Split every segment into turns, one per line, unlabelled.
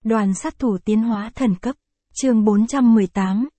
Đoàn sát thủ tiến hóa thần cấp. Chương 418.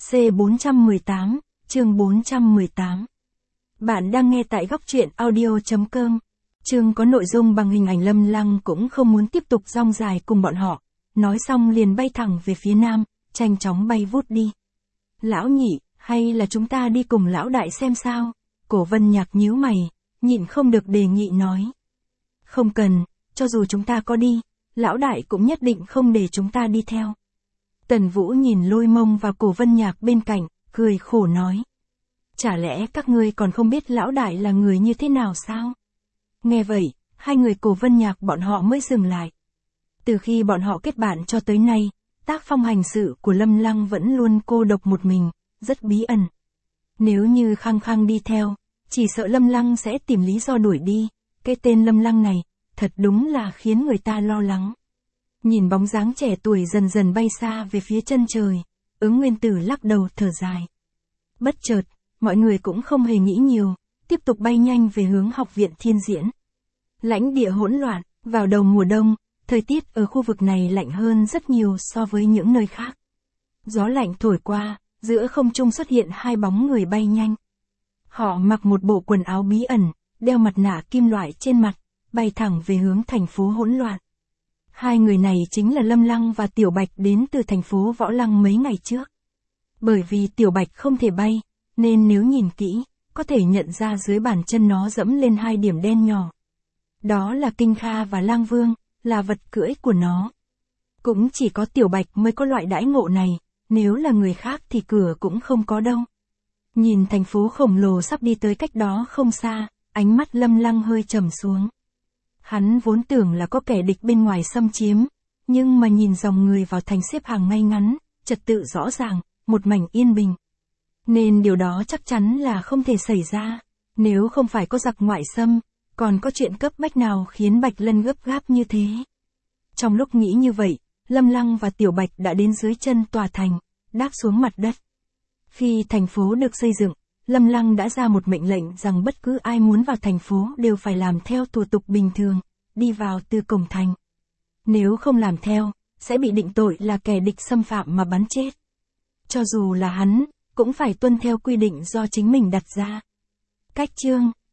C418, chương 418. Bạn đang nghe tại góc truyện audio.com. Chương có nội dung bằng hình ảnh. Lâm Lăng cũng không muốn tiếp tục rong dài cùng bọn họ. Nói xong liền bay thẳng về phía nam, nhanh chóng bay vút đi. Lão nhị, hay là chúng ta đi cùng lão đại xem sao? Cổ Vân Nhạc nhíu mày, nhịn không được đề nghị nói. Không cần, cho dù chúng ta có đi, lão đại cũng nhất định không để chúng ta đi theo. Tần Vũ nhìn Lôi Mông và Cổ Vân Nhạc bên cạnh, cười khổ nói. Chả lẽ các ngươi còn không biết lão đại là người như thế nào sao? Nghe vậy, hai người Cổ Vân Nhạc bọn họ mới dừng lại. Từ khi bọn họ kết bạn cho tới nay, tác phong hành sự của Lâm Lăng vẫn luôn cô độc một mình, rất bí ẩn. Nếu như khăng khăng đi theo, chỉ sợ Lâm Lăng sẽ tìm lý do đuổi đi. Cái tên Lâm Lăng này, thật đúng là khiến người ta lo lắng. Nhìn bóng dáng trẻ tuổi dần dần bay xa về phía chân trời, Ứng Nguyên Tử lắc đầu thở dài. Bất chợt, mọi người cũng không hề nghĩ nhiều, tiếp tục bay nhanh về hướng học viện Thiên Diễn. Lãnh địa hỗn loạn, vào đầu mùa đông, thời tiết ở khu vực này lạnh hơn rất nhiều so với những nơi khác. Gió lạnh thổi qua, giữa không trung xuất hiện hai bóng người bay nhanh. Họ mặc một bộ quần áo bí ẩn, đeo mặt nạ kim loại trên mặt, bay thẳng về hướng thành phố hỗn loạn. Hai người này chính là Lâm Lăng và Tiểu Bạch đến từ thành phố Võ Lăng mấy ngày trước. Bởi vì Tiểu Bạch không thể bay, nên nếu nhìn kỹ, có thể nhận ra dưới bàn chân nó dẫm lên hai điểm đen nhỏ. Đó là Kinh Kha và Lang Vương, là vật cưỡi của nó. Cũng chỉ có Tiểu Bạch mới có loại đãi ngộ này, nếu là người khác thì cửa cũng không có đâu. Nhìn thành phố khổng lồ sắp đi tới cách đó không xa, ánh mắt Lâm Lăng hơi trầm xuống. Hắn vốn tưởng là có kẻ địch bên ngoài xâm chiếm, nhưng mà nhìn dòng người vào thành xếp hàng ngay ngắn, trật tự rõ ràng, một mảnh yên bình. Nên điều đó chắc chắn là không thể xảy ra, nếu không phải có giặc ngoại xâm, còn có chuyện cấp bách nào khiến Bạch Lân gấp gáp như thế. Trong lúc nghĩ như vậy, Lâm Lăng và Tiểu Bạch đã đến dưới chân tòa thành, đáp xuống mặt đất. Khi thành phố được xây dựng, Lâm Lăng đã ra một mệnh lệnh rằng bất cứ ai muốn vào thành phố đều phải làm theo thủ tục bình thường, đi vào từ cổng thành. Nếu không làm theo, sẽ bị định tội là kẻ địch xâm phạm mà bắn chết. Cho dù là hắn, cũng phải tuân theo quy định do chính mình đặt ra. Cách chương